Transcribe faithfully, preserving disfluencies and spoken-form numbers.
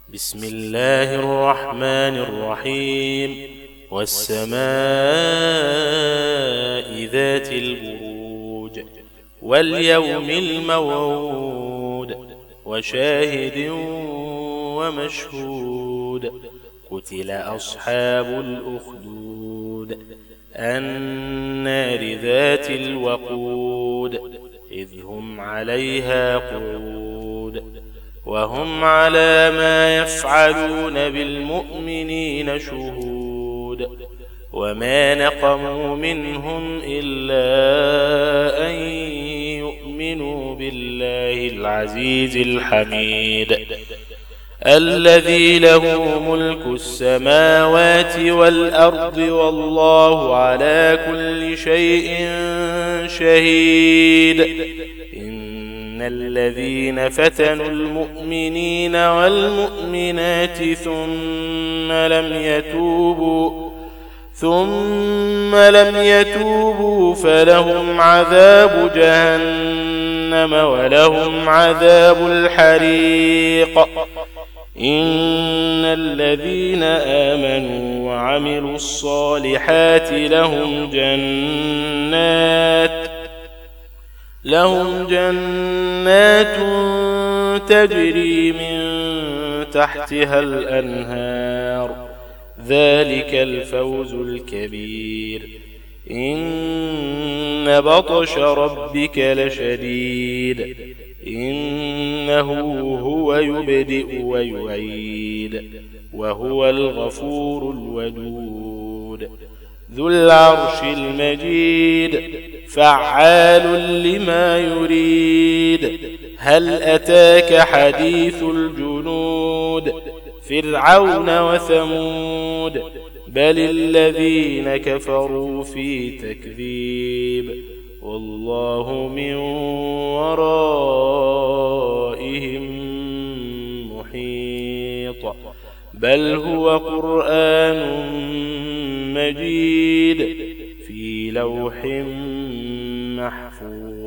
بسم الله الرحمن الرحيم والسماء ذات البروج واليوم الموعود وشاهد ومشهود قتل أصحاب الأخدود النار ذات الوقود إذ هم عليها قعود وهم على ما يفعلون بالمؤمنين شهود وما نقموا منهم إلا أن يؤمنوا بالله العزيز الحميد الذي له ملك السماوات والأرض والله على كل شيء شهيد إن الذين فتنوا المؤمنين والمؤمنات ثم لم يتوبوا ثم لم يتوبوا فلهم عذاب جهنم ولهم عذاب الحريق إن الذين آمنوا وعملوا الصالحات لهم جنات لهم جنات تجري من تحتها الأنهار ذلك الفوز الكبير إن بطش ربك لشديد إنه هو يبدئ ويعيد وهو الغفور الودود ذو العرش المجيد فعال لما يريد هل أتاك حديث الجنود فرعون وثمود بل الذين كفروا في تكذيب والله من ورائهم محيط بل هو قرآن مجيد في لوح محفوظ.